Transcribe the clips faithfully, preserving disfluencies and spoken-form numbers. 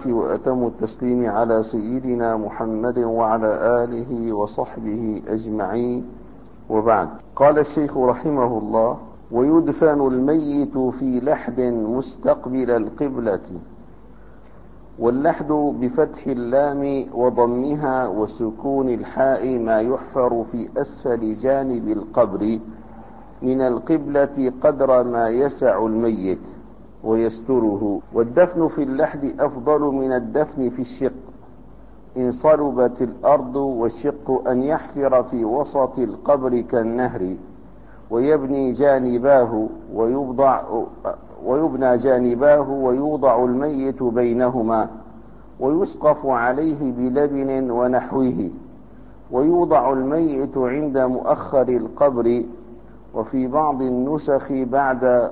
وأتم التسليم على سيدنا محمد وعلى آله وصحبه أجمعين، وبعد. قال الشيخ رحمه الله: ويدفن الميت في لحد مستقبل القبلة. واللحد بفتح اللام وضمها وسكون الحاء ما يحفر في أسفل جانب القبر من القبلة قدر ما يسع الميت ويستره. والدفن في اللحد أفضل من الدفن في الشق إن صلبت الأرض، والشق أن يحفر في وسط القبر كالنهر ويبني جانباه ويوضع ويبنى جانباه ويوضع الميت بينهما ويسقف عليه بلبن ونحوه، ويوضع الميت عند مؤخر القبر. وفي بعض النسخ بعد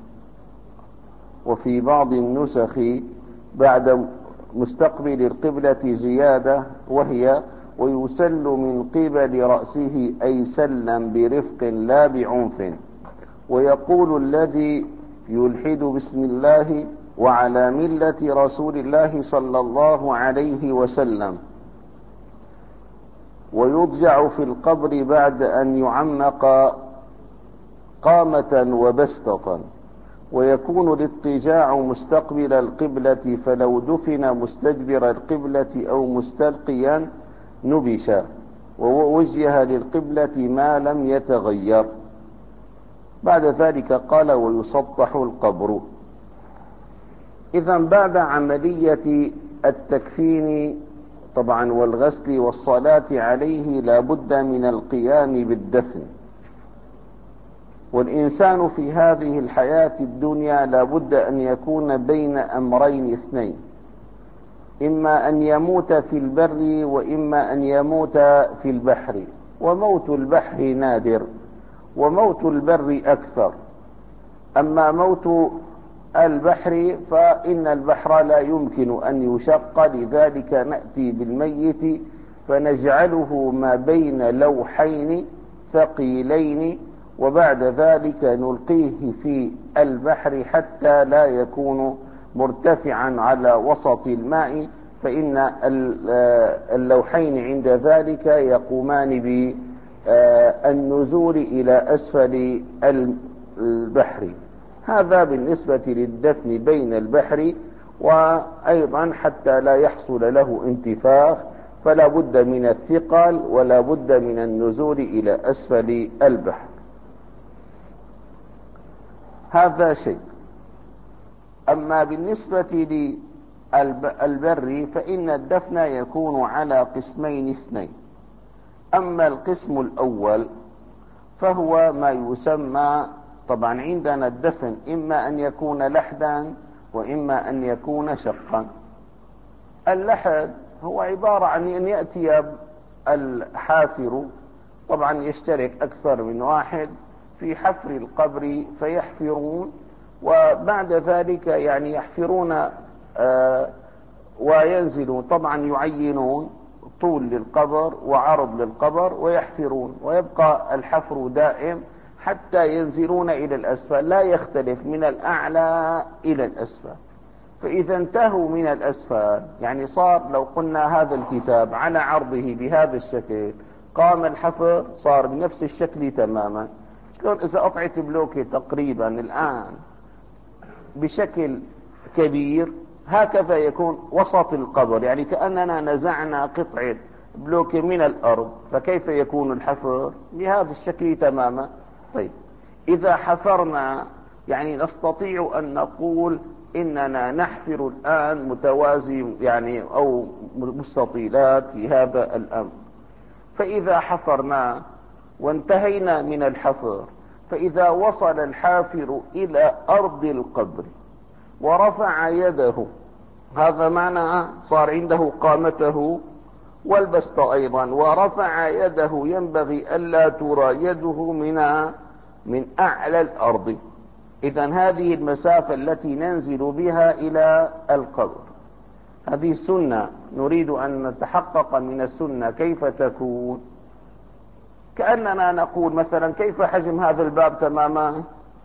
وفي بعض النسخ بعد مستقبل القبلة زيادة، وهي: ويسل من قبل رأسه، أي سلا برفق لا بعنف. ويقول الذي يلحد: بسم الله وعلى ملة رسول الله صلى الله عليه وسلم. ويضجع في القبر بعد أن يعمق قامة وبسطة. ويكون الاضطجاع مستقبل القبلة، فلو دفن مستدبر القبلة أو مستلقيا نبش ووجه للقبلة ما لم يتغير. بعد ذلك قال: ويسطح القبر. إذن بعد عملية التكفين طبعا والغسل والصلاة عليه لا بد من القيام بالدفن. والإنسان في هذه الحياة الدنيا لا بد أن يكون بين أمرين اثنين: إما أن يموت في البر وإما أن يموت في البحر. وموت البحر نادر وموت البر أكثر. أما موت البحر فإن البحر لا يمكن أن يشق، لذلك نأتي بالميت فنجعله ما بين لوحين ثقيلين، وبعد ذلك نلقيه في البحر حتى لا يكون مرتفعا على وسط الماء، فإن اللوحين عند ذلك يقومان بالنزول إلى أسفل البحر. هذا بالنسبة للدفن بين البحر. وأيضا حتى لا يحصل له انتفاخ فلا بد من الثقل ولا بد من النزول إلى أسفل البحر. هذا شيء. أما بالنسبة للبر فإن الدفن يكون على قسمين اثنين. أما القسم الأول فهو ما يسمى طبعا عندنا الدفن إما أن يكون لحدا وإما أن يكون شقا. اللحد هو عبارة عن أن يأتي الحافر، طبعا يشترك أكثر من واحد في حفر القبر فيحفرون، وبعد ذلك يعني يحفرون آه وينزلون، طبعا يعينون طول للقبر وعرض للقبر ويحفرون، ويبقى الحفر دائم حتى ينزلون إلى الأسفل، لا يختلف من الأعلى إلى الأسفل. فإذا انتهوا من الأسفل يعني صار لو قلنا هذا الكتاب على عرضه بهذا الشكل، قام الحفر صار بنفس الشكل تماما. شلون إذا أطعت بلوكي تقريبا الآن بشكل كبير، هكذا يكون وسط القبر، يعني كأننا نزعنا قطعة بلوكي من الأرض، فكيف يكون الحفر؟ بهذا الشكل تماما. طيب إذا حفرنا يعني نستطيع أن نقول إننا نحفر الآن متوازي يعني أو مستطيلات في هذا الأمر. فإذا حفرنا وانتهينا من الحفر، فإذا وصل الحافر إلى أرض القبر ورفع يده، هذا معنى صار عنده قامته والبسط أيضا، ورفع يده ينبغي ألا ترى يده من من أعلى الأرض. إذن هذه المسافة التي ننزل بها إلى القبر هذه السنة، نريد أن نتحقق من السنة كيف تكون. كأننا نقول مثلا: كيف حجم هذا الباب تماما؟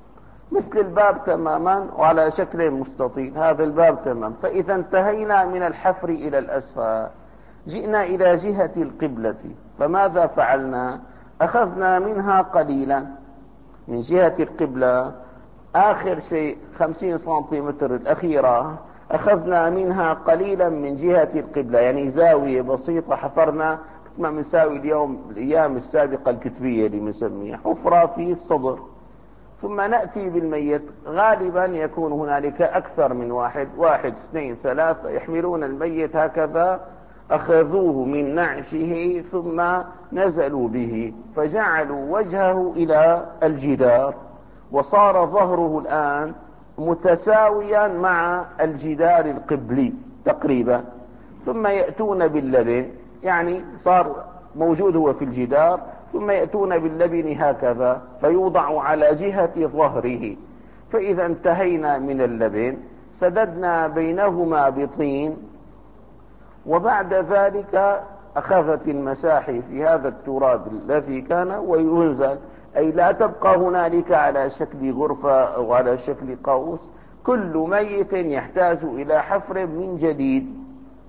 مثل الباب تماما وعلى شكل مستطيل، هذا الباب تمام. فإذا انتهينا من الحفر إلى الأسفل، جئنا إلى جهة القبلة، فماذا فعلنا؟ أخذنا منها قليلا من جهة القبلة، آخر شيء خمسين سنتيمتر الأخيرة أخذنا منها قليلا من جهة القبلة، يعني زاوية بسيطة حفرنا ما بنساوي اليوم الأيام السابقة الكتبية اللي بنسميها حفرة في الصدر. ثم نأتي بالميت، غالبا يكون هنالك أكثر من واحد، واحد اثنين ثلاثة، يحملون الميت هكذا، أخذوه من نعشه ثم نزلوا به فجعلوا وجهه إلى الجدار، وصار ظهره الآن متساويا مع الجدار القبلي تقريبا. ثم يأتون باللبن، يعني صار موجود هو في الجدار، ثم يأتون باللبن هكذا فيوضع على جهة ظهره. فإذا انتهينا من اللبن سددنا بينهما بطين، وبعد ذلك أخذت المساحي في هذا التراب الذي كان وينزل، أي لا تبقى هنالك على شكل غرفة أو على شكل قوس، كل ميت يحتاج إلى حفر من جديد.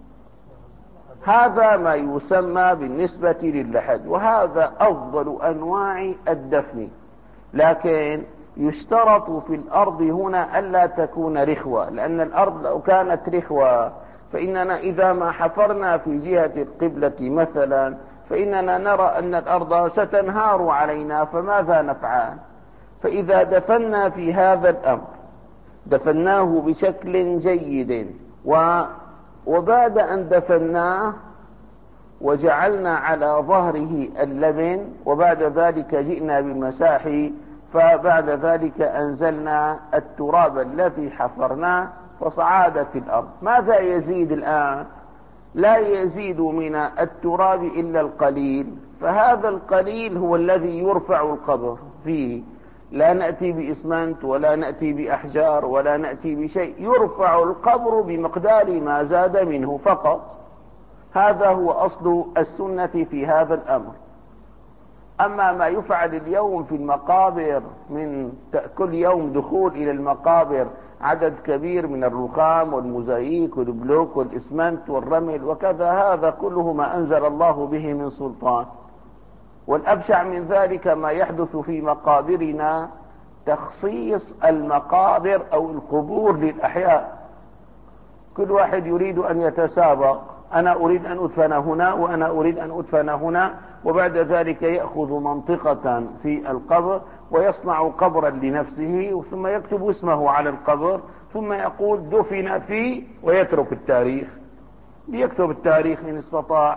هذا ما يسمى بالنسبة للحد، وهذا أفضل أنواع الدفن. لكن يشترط في الأرض هنا ألا تكون رخوة، لأن الأرض لو كانت رخوة فإننا إذا ما حفرنا في جهة القبلة مثلا فإننا نرى أن الأرض ستنهار علينا، فماذا نفعل؟ فإذا دفنا في هذا الأمر دفناه بشكل جيد، و وبعد أن دفناه وجعلنا على ظهره اللبن، وبعد ذلك جئنا بالمساحي، فبعد ذلك أنزلنا التراب الذي حفرناه فصعادت الأرض. ماذا يزيد الآن؟ لا يزيد من التراب إلا القليل، فهذا القليل هو الذي يرفع القبر فيه. لا نأتي بإسمنت ولا نأتي بأحجار ولا نأتي بشيء، يرفع القبر بمقدار ما زاد منه فقط. هذا هو أصل السنة في هذا الأمر. أما ما يفعل اليوم في المقابر من كل يوم دخول إلى المقابر عدد كبير من الرخام والمزاييك والبلوك والإسمنت والرمل وكذا، هذا كله ما أنزل الله به من سلطان. والأبشع من ذلك ما يحدث في مقابرنا، تخصيص المقابر أو القبور للأحياء. كل واحد يريد أن يتسابق، أنا أريد أن أدفن هنا وأنا أريد أن أدفن هنا، وبعد ذلك يأخذ منطقة في القبر ويصنع قبرا لنفسه ثم يكتب اسمه على القبر ثم يقول دفن فيه ويترك التاريخ، ليكتب التاريخ إن استطاع.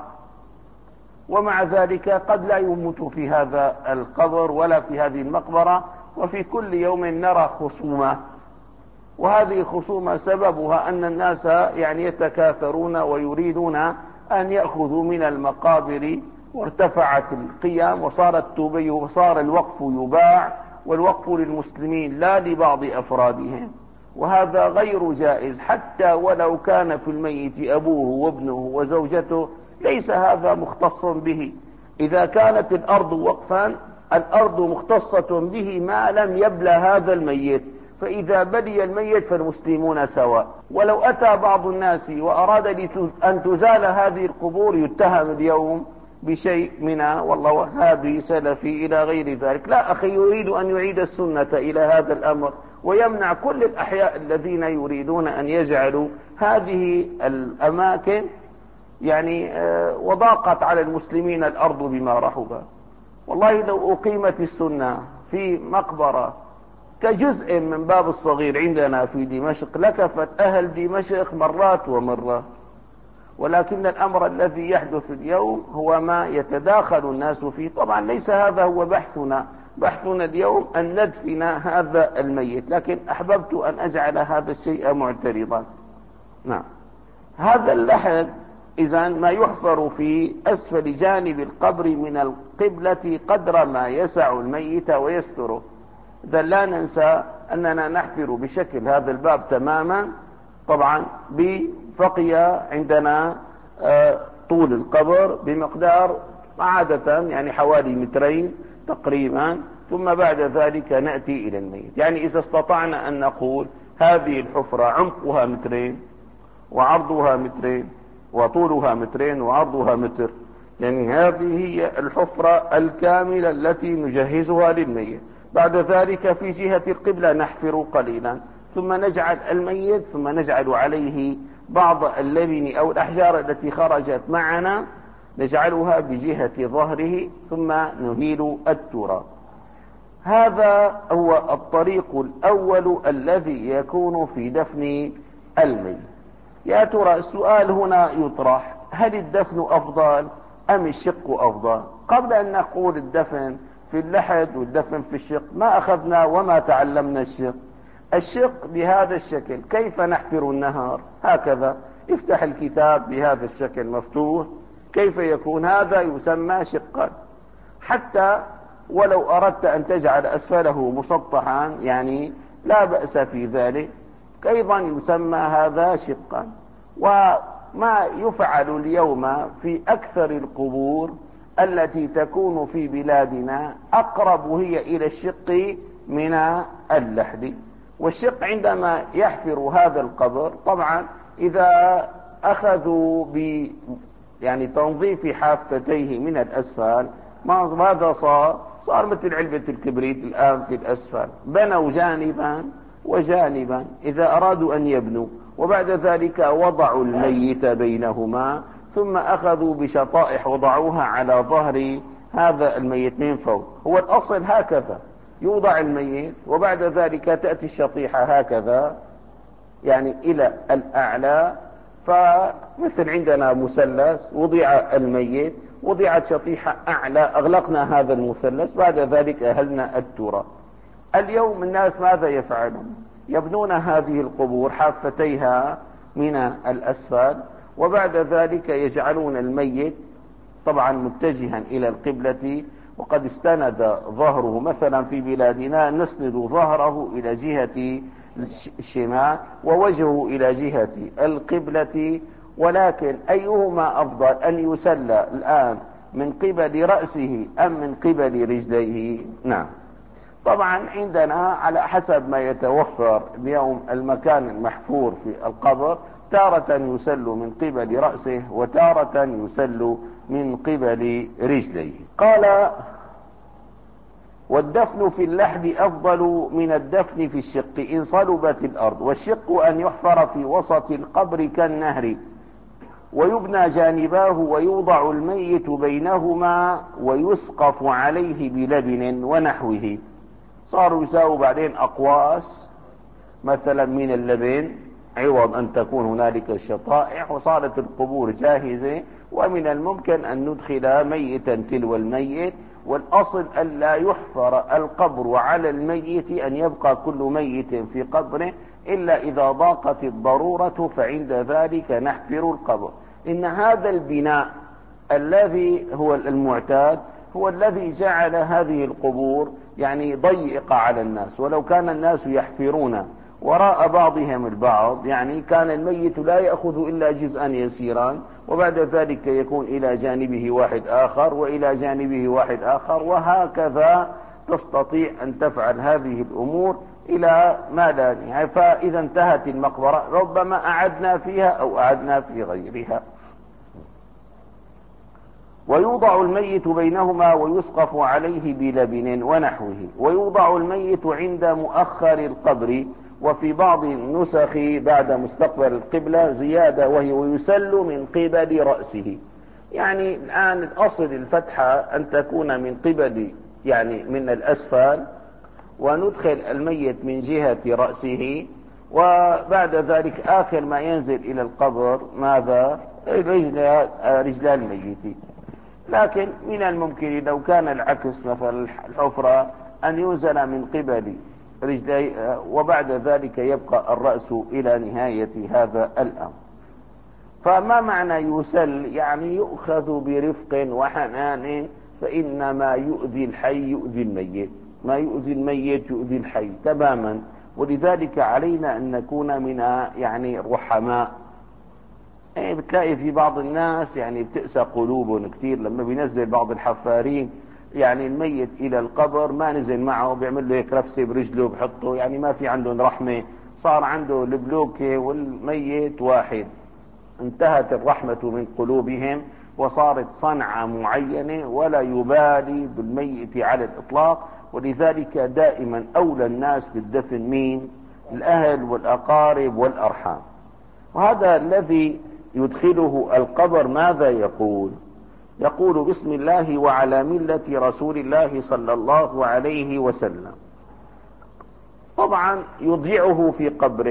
ومع ذلك قد لا يموت في هذا القبر ولا في هذه المقبرة، وفي كل يوم نرى خصومة، وهذه الخصومة سببها أن الناس يعني يتكاثرون ويريدون أن يأخذوا من المقابر، وارتفعت القيم وصار التوبي وصار الوقف يباع، والوقف للمسلمين لا لبعض أفرادهم، وهذا غير جائز. حتى ولو كان في الميت أبوه وابنه وزوجته ليس هذا مختصا به. إذا كانت الأرض وقفا الأرض مختصة به ما لم يبلى هذا الميت، فإذا بلي الميت فالمسلمون سواء. ولو أتى بعض الناس وأراد أن تزال هذه القبور يتهم اليوم بشيء من والله وهابي سلفي إلى غير ذلك. لا أخي، يريد أن يعيد السنة إلى هذا الأمر ويمنع كل الأحياء الذين يريدون أن يجعلوا هذه الأماكن يعني وضاقت على المسلمين الأرض بما رحبها. والله لو أقيمت السنة في مقبرة كجزء من باب الصغير عندنا في دمشق لكفت أهل دمشق مرات ومرات. ولكن الأمر الذي يحدث اليوم هو ما يتداخل الناس فيه. طبعا ليس هذا هو بحثنا، بحثنا اليوم أن ندفن هذا الميت، لكن أحببت أن أجعل هذا الشيء معترضا. نعم، هذا اللحد إذن ما يحفر في أسفل جانب القبر من القبلة قدر ما يسع الميت ويستره. إذا لا ننسى أننا نحفر بشكل هذا الباب تماما. طبعا بفقي عندنا طول القبر بمقدار عادة يعني حوالي مترين تقريبا، ثم بعد ذلك نأتي إلى الميت. يعني إذا استطعنا أن نقول هذه الحفرة عمقها مترين وعرضها مترين وطولها مترين وعرضها متر، يعني هذه هي الحفرة الكاملة التي نجهزها للميت. بعد ذلك في جهة القبلة نحفر قليلا، ثم نجعل الميت ثم نجعل عليه بعض اللبن أو الأحجار التي خرجت معنا، نجعلها بجهة ظهره ثم نهيل التراب. هذا هو الطريق الأول الذي يكون في دفن الميت. يا ترى السؤال هنا يطرح: هل الدفن أفضل أم الشق أفضل؟ قبل أن نقول الدفن في اللحد والدفن في الشق، ما أخذنا وما تعلمنا الشق. الشق بهذا الشكل، كيف نحفر النهر؟ هكذا، افتح الكتاب بهذا الشكل مفتوح، كيف يكون هذا؟ يسمى شقا. حتى ولو أردت أن تجعل أسفله مسطحا يعني لا بأس في ذلك، أيضا يسمى هذا شقا. وما يفعل اليوم في أكثر القبور التي تكون في بلادنا أقرب هي إلى الشق من اللحد. والشق عندما يحفر هذا القبر، طبعا إذا أخذوا ب يعني تنظيف حافتيه من الأسفل، ماذا صار؟ صار مثل علبة الكبريت الآن في الأسفل. بنوا جانبا وجانبا إذا أرادوا أن يبنوا، وبعد ذلك وضعوا الميت بينهما، ثم أخذوا بشطائح وضعوها على ظهر هذا الميت من فوق. هو الأصل هكذا يوضع الميت، وبعد ذلك تأتي الشطيحة هكذا يعني إلى الأعلى، فمثل عندنا مثلث وضع الميت، وضعت شطيحة أعلى، أغلقنا هذا المثلث، بعد ذلك أهلنا التراب. اليوم الناس ماذا يفعلون؟ يبنون هذه القبور حافتيها من الأسفل، وبعد ذلك يجعلون الميت طبعا متجها إلى القبلة، وقد استند ظهره. مثلا في بلادنا نسند ظهره إلى جهة الشمال ووجهه إلى جهة القبلة. ولكن أيهما أفضل، أن يسلى الآن من قبل رأسه أم من قبل رجليه؟ نعم، طبعا عندنا على حسب ما يتوفر اليوم المكان المحفور في القبر، تارة يسل من قبل رأسه وتارة يسل من قبل رجليه. قال: والدفن في اللحد أفضل من الدفن في الشق إن صلبت الأرض. والشق أن يحفر في وسط القبر كالنهر، ويبنى جانباه، ويوضع الميت بينهما، ويسقف عليه بلبن ونحوه. صاروا يساووا بعدين أقواس مثلا من اللبن عوض أن تكون هنالك الشطائح، وصارت القبور جاهزة، ومن الممكن أن ندخل ميتا تلو الميت. والأصل أن لا يحفر القبر على الميت، أن يبقى كل ميت في قبره، إلا إذا ضاقت الضرورة، فعند ذلك نحفر القبر. إن هذا البناء الذي هو المعتاد هو الذي جعل هذه القبور يعني ضيقة على الناس. ولو كان الناس يحفرون وراء بعضهم البعض، يعني كان الميت لا يأخذ إلا جزءا يسيرا، وبعد ذلك يكون إلى جانبه واحد آخر وإلى جانبه واحد آخر، وهكذا تستطيع أن تفعل هذه الأمور إلى ما لا نهاية. فإذا انتهت المقبرة ربما أعدنا فيها أو أعدنا في غيرها. ويوضع الميت بينهما، ويسقف عليه بلبن ونحوه. ويوضع الميت عند مؤخر القبر، وفي بعض النسخ بعد مستقبل القبلة زيادة، وهي ويسل من قبل رأسه. يعني الآن الأصل الفتحة أن تكون من قبل يعني من الأسفل، وندخل الميت من جهة رأسه، وبعد ذلك آخر ما ينزل إلى القبر ماذا؟ رجل الميت. لكن من الممكن لو كان العكس مثلا الحفرة أن ينزل من قبل رجلي، وبعد ذلك يبقى الرأس إلى نهاية هذا الأمر. فما معنى يسل؟ يعني يؤخذ برفق وحنان، فإنما يؤذي الحي يؤذي الميت، ما يؤذي الميت يؤذي الحي تماما. ولذلك علينا أن نكون من يعني الرحماء. يعني بتلاقي في بعض الناس يعني بتأسى قلوبهم كتير لما بينزل بعض الحفارين يعني الميت إلى القبر ما نزل معه بيعمل له هيك رفسة برجله بحطه، يعني ما في عندهم رحمة، صار عنده البلوكة والميت واحد، انتهت الرحمة من قلوبهم وصارت صنعة معينة ولا يبالي بالميت على الإطلاق. ولذلك دائما أولى الناس بالدفن مين؟ الأهل والأقارب والأرحام. وهذا الذي يدخله القبر ماذا يقول؟ يقول بسم الله وعلى ملة رسول الله صلى الله عليه وسلم. طبعا يضيعه في قبره،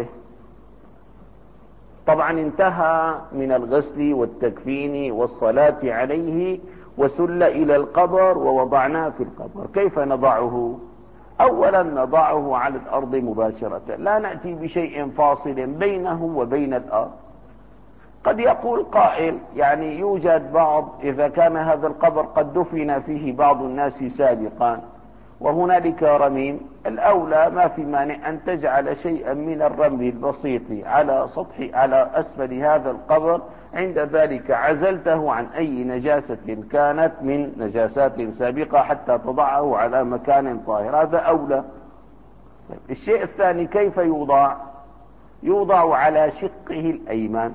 طبعا انتهى من الغسل والتكفين والصلاة عليه وسل إلى القبر ووضعناه في القبر. كيف نضعه؟ أولا نضعه على الأرض مباشرة، لا نأتي بشيء فاصل بينه وبين الأرض. قد يقول قائل يعني يوجد بعض، إذا كان هذا القبر قد دفن فيه بعض الناس سابقا وهنالك رميم، الأولى ما في مانع أن تجعل شيئا من الرمل البسيط على سطح على أسفل هذا القبر، عند ذلك عزلته عن أي نجاسة كانت من نجاسات سابقة حتى تضعه على مكان طاهر، هذا أولى. الشيء الثاني كيف يوضع؟ يوضع على شقه الأيمن،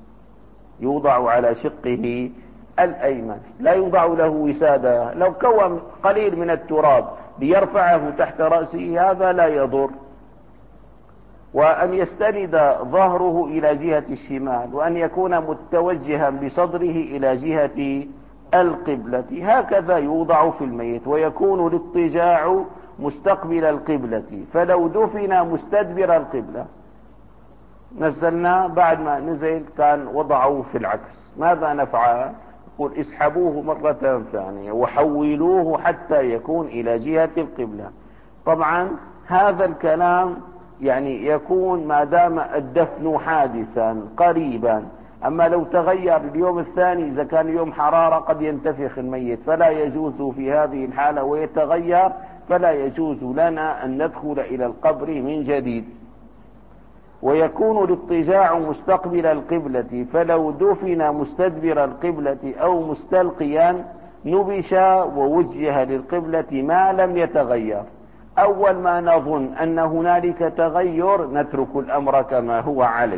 يوضع على شقه الأيمن، لا يوضع له وسادة. لو كون قليل من التراب ليرفعه تحت رأسه هذا لا يضر. وأن يستند ظهره إلى جهة الشمال، وأن يكون متوجها بصدره إلى جهة القبلة، هكذا يوضع في الميت. ويكون الاضطجاع مستقبل القبلة، فلو دفن مستدبر القبلة نزلنا بعد ما نزل كان وضعوه في العكس، ماذا نفعل؟ يقول اسحبوه مرة ثانية وحولوه حتى يكون إلى جهة القبلة. طبعا هذا الكلام يعني يكون ما دام الدفن حادثا قريبا. أما لو تغير اليوم الثاني إذا كان يوم حرارة قد ينتفخ الميت فلا يجوز في هذه الحالة ويتغير، فلا يجوز لنا أن ندخل إلى القبر من جديد. ويكون الاضطجاع مستقبل القبلة، فلو دفن مستدبر القبلة أو مستلقيا نبش ووجه للقبلة ما لم يتغير. أول ما نظن أن هنالك تغير نترك الأمر كما هو عليه.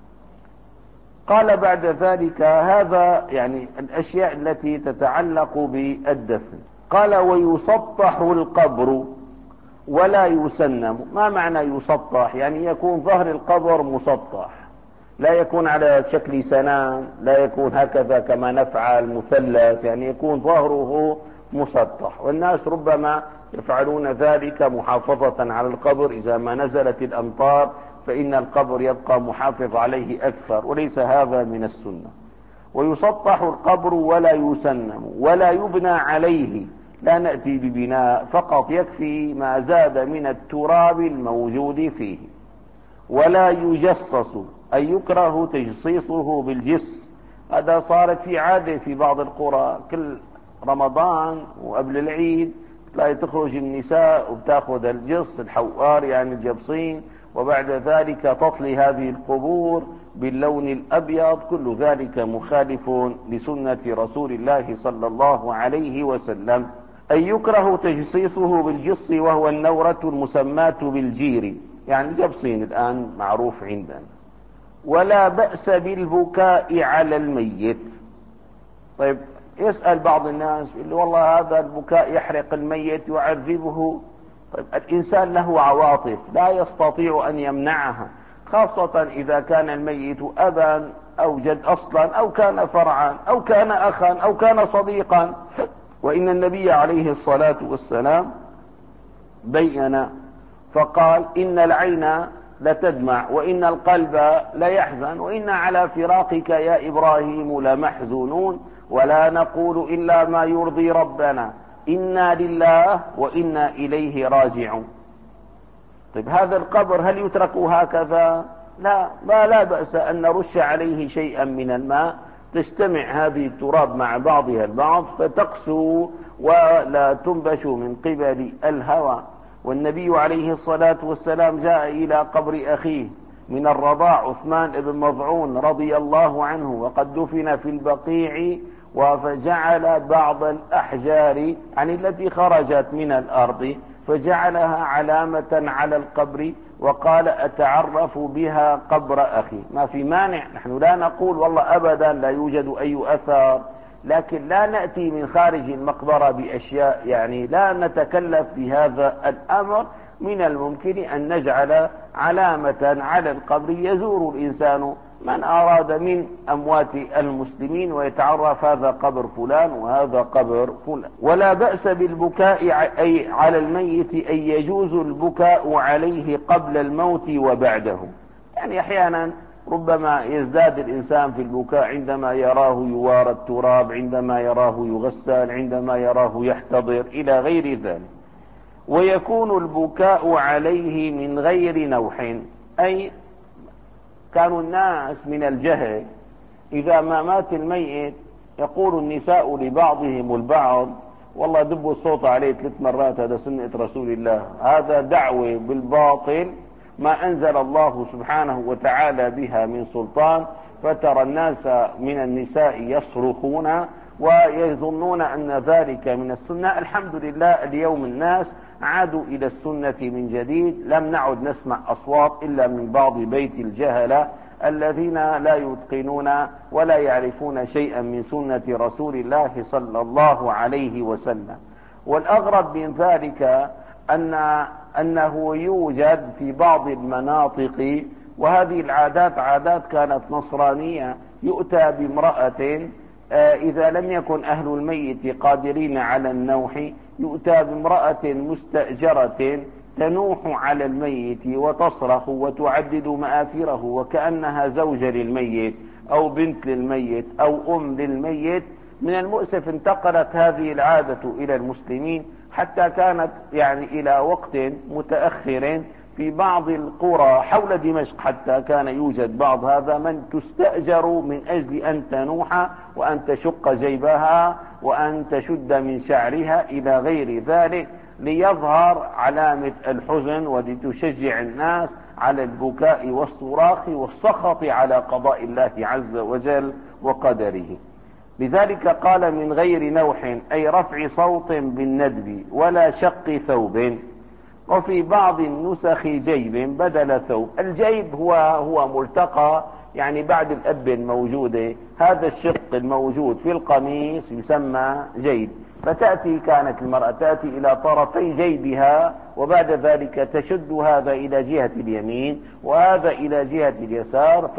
قال بعد ذلك هذا يعني الأشياء التي تتعلق بالدفن. قال ويسطح القبر ولا يسنم. ما معنى يسطح؟ يعني يكون ظهر القبر مسطح، لا يكون على شكل سنام، لا يكون هكذا كما نفعل مثلث، يعني يكون ظهره مسطح. والناس ربما يفعلون ذلك محافظة على القبر، إذا ما نزلت الأمطار فإن القبر يبقى محافظ عليه أكثر، وليس هذا من السنة. ويسطح القبر ولا يسنم ولا يبنى عليه، لا نأتي ببناء، فقط يكفي ما زاد من التراب الموجود فيه. ولا يجصص، أي يكره تجصيصه بالجص. هذا صارت في عادة في بعض القرى، كل رمضان وقبل العيد تلاقي تخرج النساء وبتاخذ الجص الحوار يعني الجبصين، وبعد ذلك تطلي هذه القبور باللون الأبيض. كل ذلك مخالف لسنة رسول الله صلى الله عليه وسلم. أي يكره تجصيصه بالجص، وهو النورة المسماة بالجير، يعني جبصين الآن معروف عندنا. ولا بأس بالبكاء على الميت. طيب يسأل بعض الناس يقول والله هذا البكاء يحرق الميت يعذبه. طيب الإنسان له عواطف لا يستطيع أن يمنعها، خاصة إذا كان الميت أبا أو جد أصلا أو كان فرعا أو كان أخا أو كان صديقا. وإن النبي عليه الصلاة والسلام بين فقال إن العين لتدمع وإن القلب ليحزن وإن على فراقك يا إبراهيم لمحزونون ولا نقول إلا ما يرضي ربنا إنا لله وإنا إليه راجعون. طيب هذا القبر هل يترك هكذا؟ لا، ما لا بأس أن نرش عليه شيئا من الماء، تجتمع هذه التراب مع بعضها البعض فتقسو ولا تنبش من قبل الهوى. والنبي عليه الصلاة والسلام جاء إلى قبر أخيه من الرضاع عثمان بن مظعون رضي الله عنه، وقد دفن في البقيع فجعل بعض الأحجار يعني التي خرجت من الأرض فجعلها علامة على القبر، وقال أتعرف بها قبر أخي. ما في مانع، نحن لا نقول والله أبدا لا يوجد أي أثر، لكن لا نأتي من خارج المقبرة بأشياء يعني لا نتكلف بهذا الأمر. من الممكن أن نجعل علامة على القبر يزور الإنسان من أراد من أموات المسلمين ويتعرف هذا قبر فلان وهذا قبر فلان. ولا بأس بالبكاء أي على الميت، أي يجوز البكاء عليه قبل الموت وبعده. يعني أحيانا ربما يزداد الإنسان في البكاء عندما يراه يوارى التراب، عندما يراه يغسل، عندما يراه يحتضر إلى غير ذلك. ويكون البكاء عليه من غير نوح، أي كانوا الناس من الجهل إذا ما مات الميت يقول النساء لبعضهم البعض والله دبوا الصوت عليه ثلاث مرات، هذا سنة رسول الله، هذا دعوة بالباطل ما أنزل الله سبحانه وتعالى بها من سلطان. فترى الناس من النساء يصرخون ويظنون أن ذلك من السنة. الحمد لله اليوم الناس عادوا إلى السنة من جديد، لم نعد نسمع أصوات إلا من بعض بيت الجهلة الذين لا يتقنون ولا يعرفون شيئا من سنة رسول الله صلى الله عليه وسلم. والأغرب من ذلك أن أنه يوجد في بعض المناطق، وهذه العادات عادات كانت نصرانية، يؤتى بامرأة إذا لم يكن أهل الميت قادرين على النوح يؤتى بامرأة مستأجرة تنوح على الميت وتصرخ وتعدد مآثره وكأنها زوجة للميت أو بنت للميت أو أم للميت. من المؤسف انتقلت هذه العادة إلى المسلمين، حتى كانت يعني إلى وقت متأخر في بعض القرى حول دمشق حتى كان يوجد بعض هذا من تستأجر من أجل أن تنوح وأن تشق جيبها وأن تشد من شعرها إلى غير ذلك، ليظهر علامة الحزن ولتشجع الناس على البكاء والصراخ والسخط على قضاء الله عز وجل وقدره. لذلك قال من غير نوح أي رفع صوت بالندب ولا شق ثوب. وفي بعض النسخ جيب بدل ثوب. الجيب هو هو ملتقى يعني بعد الأب الموجودة، هذا الشق الموجود في القميص يسمى جيب. فتأتي كانت المرأة تأتي إلى طرفي جيبها وبعد ذلك تشد هذا إلى جهة اليمين وهذا إلى جهة اليسار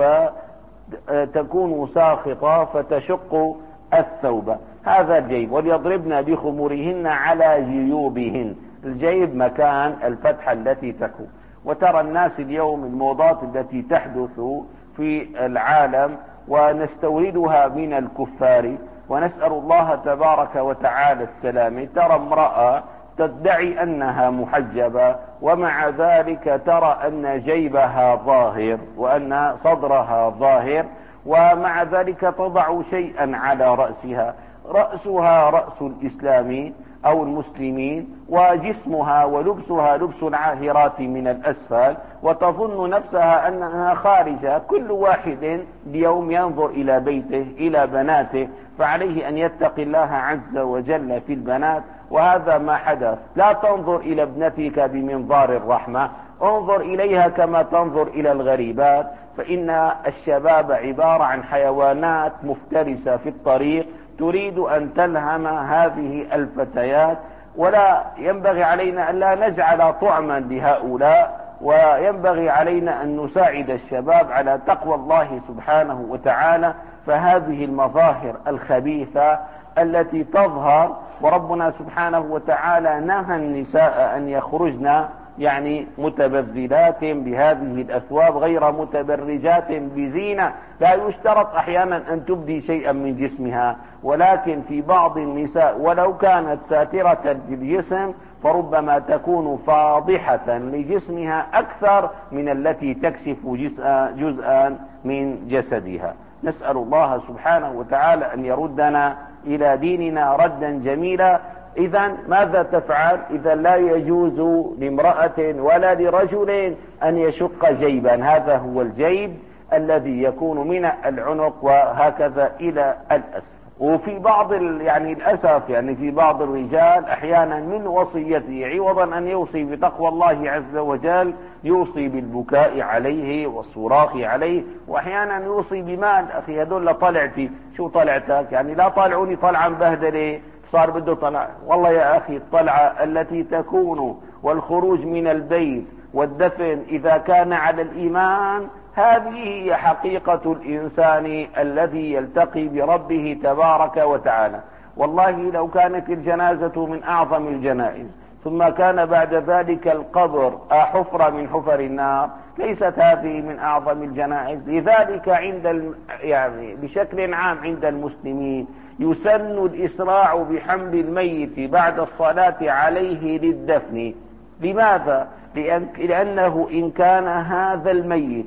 فتكون ساخطة فتشق الثوب، هذا الجيب. وليضربن بخمرهن على جيوبهن، الجيب مكان الفتحة التي تكون. وترى الناس اليوم الموضات التي تحدث في العالم ونستوردها من الكفار ونسأل الله تبارك وتعالى السلامة. ترى امرأة تدعي أنها محجبة ومع ذلك ترى أن جيبها ظاهر وأن صدرها ظاهر، ومع ذلك تضع شيئا على رأسها، رأسها رأس الإسلام أو المسلمين وجسمها ولبسها لبس العاهرات من الأسفل، وتظن نفسها أنها خارجة. كل واحد اليوم ينظر إلى بيته إلى بناته، فعليه أن يتقي الله عز وجل في البنات. وهذا ما حدث. لا تنظر إلى ابنتك بمنظار الرحمة، انظر إليها كما تنظر إلى الغريبات، فإن الشباب عبارة عن حيوانات مفترسة في الطريق تريد أن تلهم هذه الفتيات. ولا ينبغي علينا أن لا نجعل طعما لهؤلاء، وينبغي علينا أن نساعد الشباب على تقوى الله سبحانه وتعالى. فهذه المظاهر الخبيثة التي تظهر، وربنا سبحانه وتعالى نهى النساء أن يخرجن يعني متبذلات بهذه الأثواب غير متبرجات بزينة. لا يشترط أحيانا أن تبدي شيئا من جسمها، ولكن في بعض النساء ولو كانت ساترة الجسم فربما تكون فاضحة لجسمها أكثر من التي تكشف جزءا من جسدها. نسأل الله سبحانه وتعالى أن يردنا إلى ديننا ردا جميلا. إذن ماذا تفعل؟ إذا لا يجوز لامرأة ولا لرجل أن يشق جيبا. هذا هو الجيب الذي يكون من العنق وهكذا إلى الأسفل. وفي بعض يعني الأسف يعني في بعض الرجال أحيانا من وصيته عوضا أن يوصي بتقوى الله عز وجل يوصي بالبكاء عليه والصراخ عليه، وأحيانا يوصي بمال. أخي هذول طلعتي، شو طلعتك؟ يعني لا طالعوني طلعا بهدلة صار بده طلع. والله يا أخي الطلعة التي تكون والخروج من البيت والدفن إذا كان على الإيمان، هذه هي حقيقة الإنسان الذي يلتقي بربه تبارك وتعالى. والله لو كانت الجنازة من أعظم الجنائز ثم كان بعد ذلك القبر حفرة من حفر النار، ليست هذه من أعظم الجنائز. لذلك عند الم... يعني بشكل عام عند المسلمين يسن الإسراع بحمل الميت بعد الصلاة عليه للدفن. لماذا؟ لأن... لأنه إن كان هذا الميت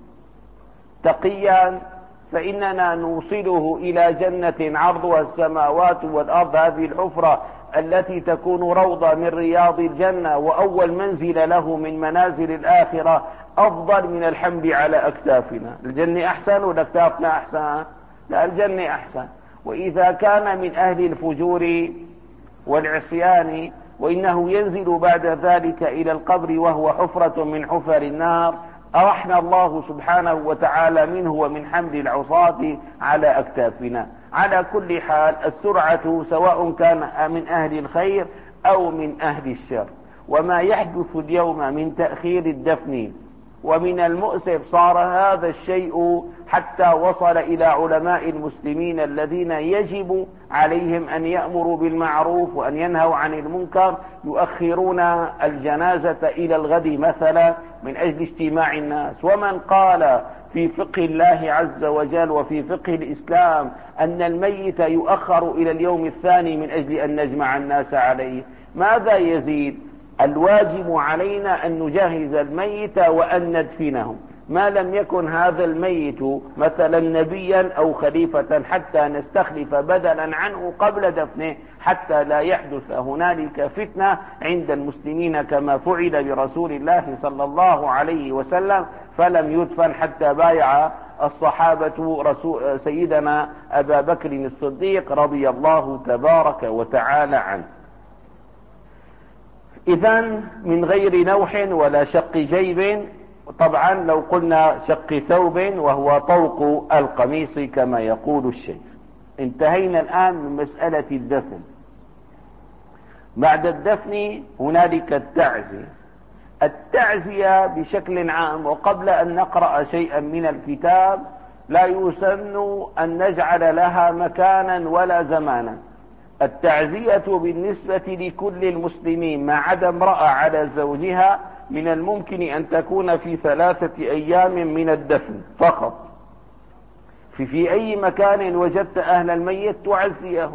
تقيا فإننا نوصله إلى جنة عرضها السماوات والأرض، هذه الحفرة التي تكون روضة من رياض الجنة وأول منزل له من منازل الآخرة، أفضل من الحمل على أكتافنا. الجنة أحسن ولا أكتافنا أحسن؟ لا، الجنة أحسن. وإذا كان من أهل الفجور والعصيان وإنه ينزل بعد ذلك إلى القبر وهو حفرة من حفر النار، أرحنا الله سبحانه وتعالى منه ومن حمل العصاة على أكتافنا. على كل حال السرعة سواء كان من أهل الخير أو من أهل الشر. وما يحدث اليوم من تأخير الدفن، ومن المؤسف صار هذا الشيء حتى وصل إلى علماء المسلمين الذين يجب عليهم أن يأمروا بالمعروف وأن ينهوا عن المنكر، يؤخرون الجنازة إلى الغد مثلا من أجل اجتماع الناس. ومن قال في فقه الله عز وجل وفي فقه الإسلام أن الميت يؤخر إلى اليوم الثاني من أجل أن نجمع الناس عليه، ماذا يزيد؟ الواجب علينا أن نجهز الميت وأن ندفنه، ما لم يكن هذا الميت مثلا نبيا أو خليفة حتى نستخلف بدلا عنه قبل دفنه، حتى لا يحدث هنالك فتنة عند المسلمين كما فعل برسول الله صلى الله عليه وسلم، فلم يدفن حتى بايع الصحابة رسول سيدنا أبا بكر الصديق رضي الله تبارك وتعالى عنه. إذن من غير نوح ولا شق جيب، طبعا لو قلنا شق ثوب وهو طوق القميص كما يقول الشيخ. انتهينا الآن من مسألة الدفن. بعد الدفن هنالك التعزية. التعزية بشكل عام، وقبل أن نقرأ شيئا من الكتاب لا يسن أن نجعل لها مكانا ولا زمانا. التعزية بالنسبة لكل المسلمين ما عدا امرأة على زوجها من الممكن أن تكون في ثلاثة أيام من الدفن فقط. في, في أي مكان وجدت أهل الميت تعزيه.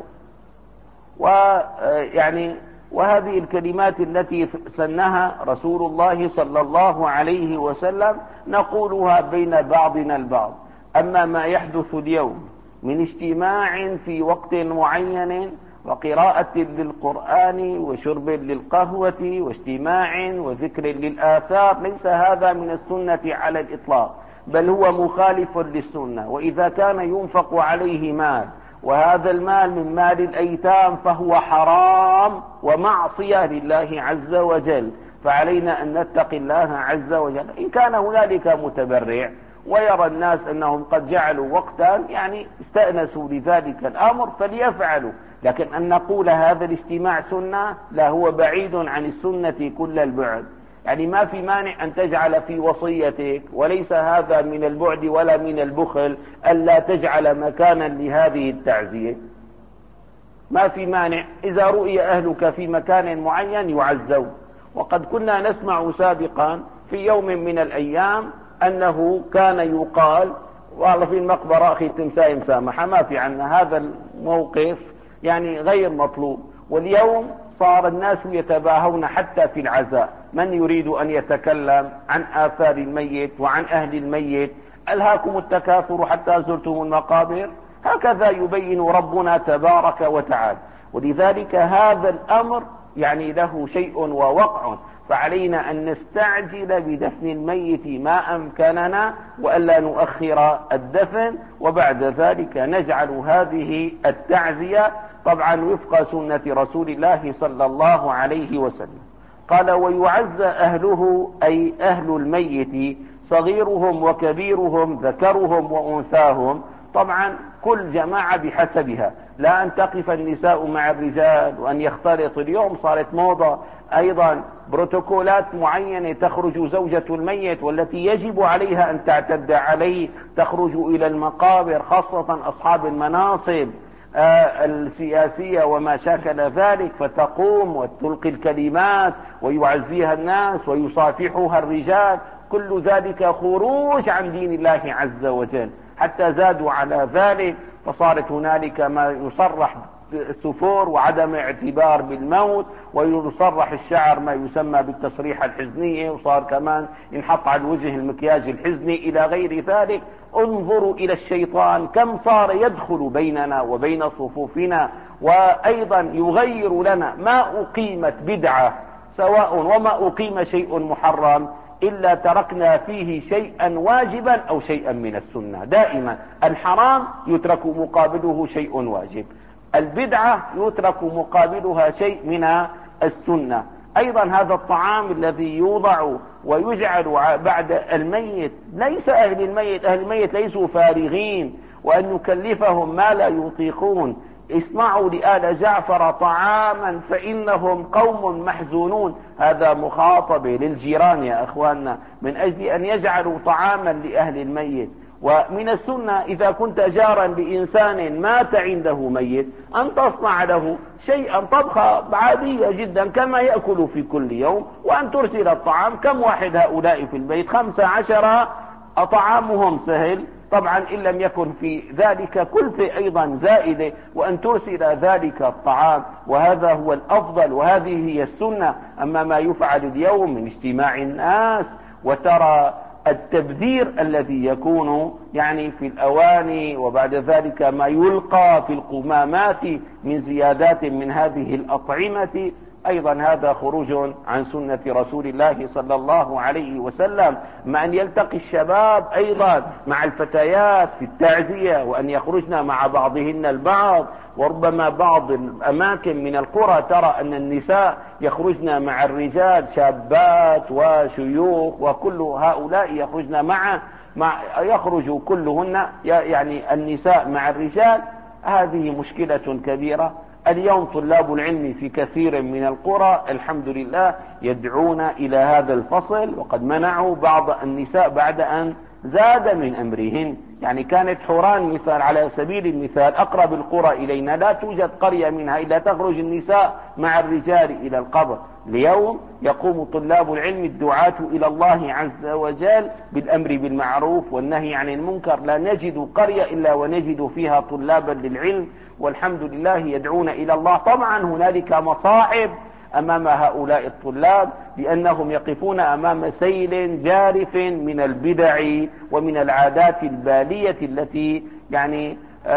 ويعني وهذه الكلمات التي سنها رسول الله صلى الله عليه وسلم نقولها بين بعضنا البعض. أما ما يحدث اليوم من اجتماع في وقت معين وقراءة للقرآن وشرب للقهوة واجتماع وذكر للآثار، ليس هذا من السنة على الإطلاق، بل هو مخالف للسنة. وإذا كان ينفق عليه مال وهذا المال من مال الأيتام فهو حرام ومعصية لله عز وجل، فعلينا أن نتقي الله عز وجل. إن كان هنالك متبرع ويرى الناس أنهم قد جعلوا وقتا يعني استأنسوا لذلك الأمر فليفعلوا، لكن أن نقول هذا الاجتماع سنة، لا، هو بعيد عن السنة كل البعد. يعني ما في مانع أن تجعل في وصيتك، وليس هذا من البعد ولا من البخل ألا تجعل مكانا لهذه التعزية. ما في مانع إذا رؤي أهلك في مكان معين يعزوا. وقد كنا نسمع سابقا في يوم من الأيام أنه كان يقال والله في المقبرة أخي تمساي مسامحة، ما في عنا هذا الموقف يعني غير مطلوب. واليوم صار الناس يتباهون حتى في العزاء، من يريد أن يتكلم عن آثار الميت وعن أهل الميت. ألهاكم التكاثر حتى زرتم المقابر، هكذا يبين ربنا تبارك وتعالى. ولذلك هذا الأمر يعني له شيء ووقع، فعلينا أن نستعجل بدفن الميت ما أمكننا وألا نؤخر الدفن، وبعد ذلك نجعل هذه التعزية طبعا وفق سنة رسول الله صلى الله عليه وسلم. قال: ويعزى أهله أي أهل الميت صغيرهم وكبيرهم ذكرهم وأنثاهم. طبعا كل جماعة بحسبها، لا أن تقف النساء مع الرجال وأن يختلط. اليوم صارت موضة أيضا بروتوكولات معينة، تخرج زوجة الميت والتي يجب عليها أن تعتد عليه تخرج إلى المقابر، خاصة أصحاب المناصب السياسية وما شاكل ذلك، فتقوم وتلقي الكلمات ويعزيها الناس ويصافحها الرجال. كل ذلك خروج عن دين الله عز وجل، حتى زادوا على ذلك فصارت هنالك ما يصرح السفور وعدم اعتبار بالموت، ويصرح الشعر ما يسمى بالتصريح الحزنية، وصار كمان ينحط على الوجه المكياج الحزني إلى غير ذلك. انظروا إلى الشيطان كم صار يدخل بيننا وبين صفوفنا، وأيضا يغير لنا ما أقيمت بدعة سواء وما أقيم شيء محرم إلا تركنا فيه شيئا واجبا أو شيئا من السنة. دائما الحرام يترك مقابله شيء واجب، البدعة يترك مقابلها شيء من السنة. أيضا هذا الطعام الذي يوضع ويجعل بعد الميت، ليس أهل الميت أهل الميت ليسوا فارغين، وأن نكلفهم ما لا يطيقون. اصنعوا لآل جعفر طعاما فإنهم قوم محزونون. هذا مخاطبة للجيران يا أخواننا من أجل أن يجعلوا طعاما لأهل الميت. ومن السنة إذا كنت جارا لإنسان مات عنده ميت أن تصنع له شيئا، طبخة عادية جدا كما يأكل في كل يوم، وأن ترسل الطعام. كم واحد هؤلاء في البيت؟ خمسة عشر، طعامهم سهل طبعا إن لم يكن في ذلك كلفة أيضا زائدة، وأن ترسل ذلك الطعام، وهذا هو الأفضل وهذه هي السنة. أما ما يفعل اليوم من اجتماع الناس وترى التبذير الذي يكون يعني في الأواني، وبعد ذلك ما يلقى في القمامات من زيادات من هذه الأطعمة، أيضا هذا خروج عن سنة رسول الله صلى الله عليه وسلم. مع أن يلتقي الشباب أيضا مع الفتيات في التعزية، وأن يخرجن مع بعضهن البعض، وربما بعض الأماكن من القرى ترى أن النساء يخرجن مع الرجال، شابات وشيوخ وكل هؤلاء يخرجن مع, مع يخرج كلهن يعني النساء مع الرجال. هذه مشكلة كبيرة. اليوم طلاب العلم في كثير من القرى الحمد لله يدعون إلى هذا الفصل، وقد منعوا بعض النساء بعد أن زاد من أمرهن. يعني كانت حوران مثال على سبيل المثال أقرب القرى إلينا، لا توجد قرية منها إلا تخرج النساء مع الرجال إلى القبر. اليوم يقوم طلاب العلم الدعاة إلى الله عز وجل بالأمر بالمعروف والنهي عن المنكر، لا نجد قرية إلا ونجد فيها طلابا للعلم والحمد لله يدعون إلى الله. طبعا هنالك مصاعب أمام هؤلاء الطلاب، لأنهم يقفون أمام سيل جارف من البدع ومن العادات البالية التي يعني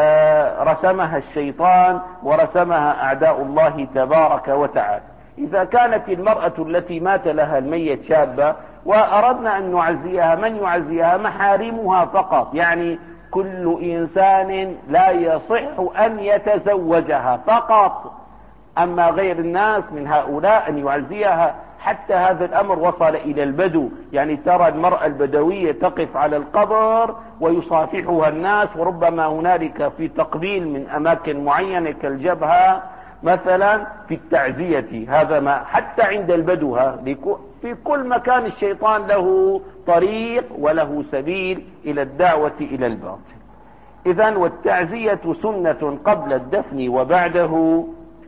رسمها الشيطان ورسمها أعداء الله تبارك وتعالى. إذا كانت المرأة التي مات لها الميت شابة وأردنا أن نعزيها، من يعزيها؟ محارمها فقط، يعني كل إنسان لا يصح أن يتزوجها فقط. أما غير الناس من هؤلاء أن يعزيها. حتى هذا الأمر وصل إلى البدو، يعني ترى المرأة البدوية تقف على القبر ويصافحها الناس، وربما هنالك في تقبيل من أماكن معينة كالجبهة مثلا في التعزية. هذا ما حتى عند البدو في كل مكان الشيطان له طريق وله سبيل إلى الدعوة إلى الباطل. إذن والتعزية سنة قبل الدفن وبعده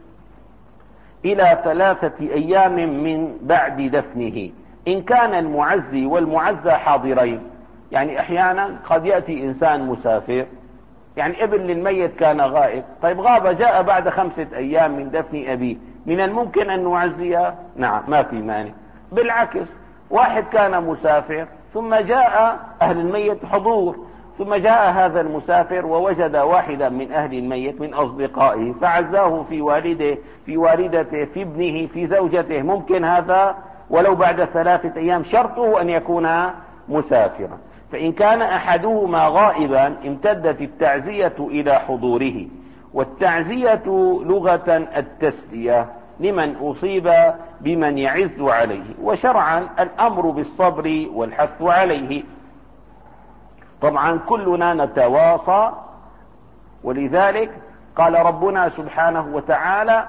إلى ثلاثة أيام من بعد دفنه، إن كان المعزي والمعزى حاضرين. يعني أحيانا قد يأتي إنسان مسافر، يعني ابن للميت كان غائب، طيب غاب جاء بعد خمسة أيام من دفن أبيه، من الممكن أن نعزيه؟ نعم ما في مانع. بالعكس، واحد كان مسافر ثم جاء أهل الميت حضور، ثم جاء هذا المسافر ووجد واحدا من أهل الميت من أصدقائه فعزاه في والده في والدته في ابنه في زوجته، ممكن هذا؟ ولو بعد ثلاثة أيام، شرطه أن يكون مسافرا. فإن كان أحدهما غائبا امتدت التعزية إلى حضوره. والتعزية لغة التسلية لمن أصيب بمن يعز عليه، وشرعا الأمر بالصبر والحث عليه. طبعا كلنا نتواصى، ولذلك قال ربنا سبحانه وتعالى: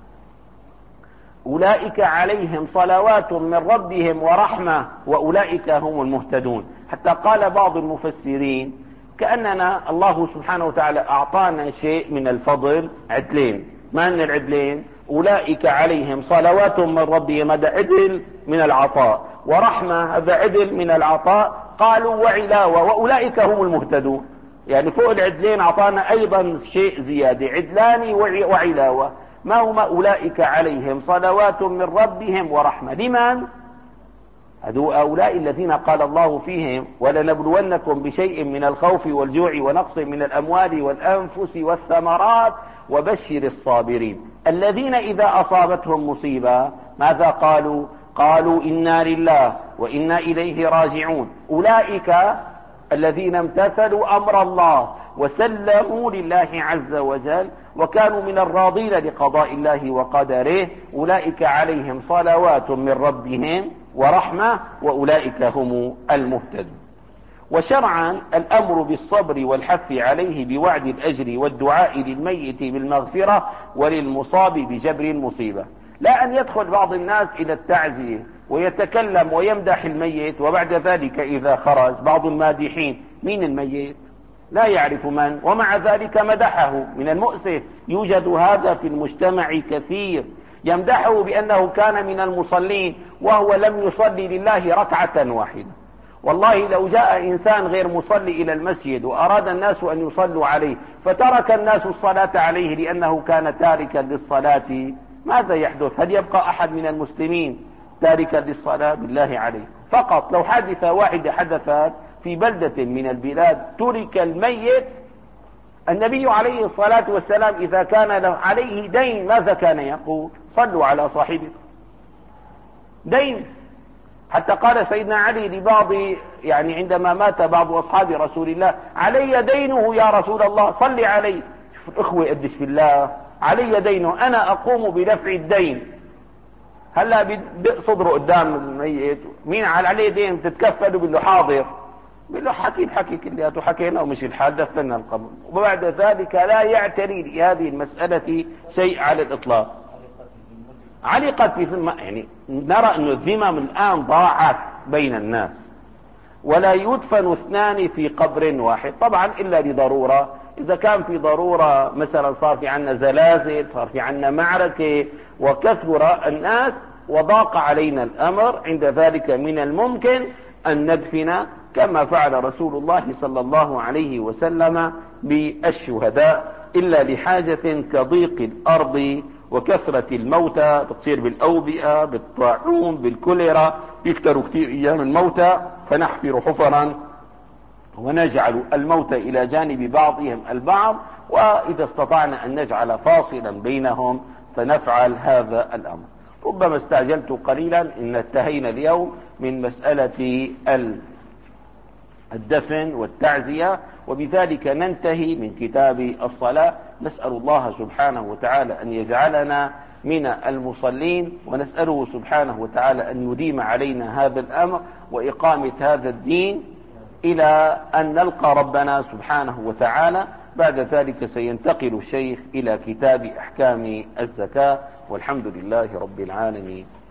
أولئك عليهم صلوات من ربهم ورحمة وأولئك هم المهتدون. حتى قال بعض المفسرين كأننا الله سبحانه وتعالى أعطانا شيء من الفضل، عدلين. ما أن العدلين؟ أولئك عليهم صلوات من ربهم، هذا عدل من العطاء، ورحمة هذا عدل من العطاء، قالوا وعلاوة وأولئك هم المهتدون. يعني فوق العدلين أعطانا أيضا شيء زيادة، عدلان وعلاوة. ما هما أولئك عليهم صلوات من ربهم ورحمة؟ لمن؟ هذو أولئك الذين قال الله فيهم: ولنبلونكم بشيء من الخوف والجوع ونقص من الأموال والأنفس والثمرات وبشر الصابرين الذين إذا أصابتهم مصيبة ماذا قالوا؟ قالوا إنا لله وإنا إليه راجعون. أولئك الذين امتثلوا أمر الله وسلموا لله عز وجل وكانوا من الراضين لقضاء الله وقدره، أولئك عليهم صلوات من ربهم ورحمة وأولئك هم المهتدون. وشرعا الأمر بالصبر والحث عليه بوعد الأجر والدعاء للميت بالمغفرة وللمصاب بجبر المصيبة. لا أن يدخل بعض الناس إلى التعزية ويتكلم ويمدح الميت، وبعد ذلك إذا خرج بعض المادحين مين الميت؟ لا يعرف من، ومع ذلك مدحه. من المؤسف يوجد هذا في المجتمع كثير، يمدحه بأنه كان من المصلين وهو لم يصلي لله ركعة واحدة. والله لو جاء إنسان غير مصلي إلى المسجد وأراد الناس أن يصلوا عليه فترك الناس الصلاة عليه لأنه كان تاركا للصلاة، ماذا يحدث؟ هل يبقى أحد من المسلمين تاركا للصلاة؟ بالله عليه. فقط لو حادثة واحدة حدثت في بلدة من البلاد ترك الميت، النبي عليه الصلاة والسلام إذا كان له عليه دين ماذا كان يقول؟ صلوا على صاحبكم. دين. حتى قال سيدنا علي لبعض، يعني عندما مات بعض أصحاب رسول الله: علي دينه يا رسول الله صل عليه. الأخوة قدش في الله، علي دينه، أنا أقوم بدفع الدين. هلا بصدره قدام الميت، مين عليه دين تتكفلوا؟ بيقول له حاضر، بيقول له حكي الحكي كلياته، حكينا ومشي الحال، دفنا القبر، وبعد ذلك لا يعتري لهذه المسألة شيء على الإطلاق. علقت بذمة، يعني نرى أن الذمم الآن ضاعت بين الناس، ولا يدفن اثنان في قبر واحد، طبعا إلا لضرورة. إذا كان في ضرورة مثلا صار في عنا زلازل، صار في عنا معركة وكثر الناس وضاق علينا الأمر، عند ذلك من الممكن أن ندفن كما فعل رسول الله صلى الله عليه وسلم بالشهداء، إلا لحاجة كضيق الأرض وكثرة الموتى، بتصير بالأوبئة بالطاعون بالكوليرا، يكتروا كثير أيام الموتى، فنحفر حفرا ونجعل الموتى إلى جانب بعضهم البعض، وإذا استطعنا أن نجعل فاصلا بينهم فنفعل هذا الأمر. ربما استعجلت قليلا، إن انتهينا اليوم من مسألة الدفن والتعزية، وبذلك ننتهي من كتاب الصلاة. نسأل الله سبحانه وتعالى أن يجعلنا من المصلين، ونسأله سبحانه وتعالى أن يديم علينا هذا الأمر وإقامة هذا الدين إلى أن نلقى ربنا سبحانه وتعالى. بعد ذلك سينتقل الشيخ إلى كتاب أحكام الزكاة، والحمد لله رب العالمين.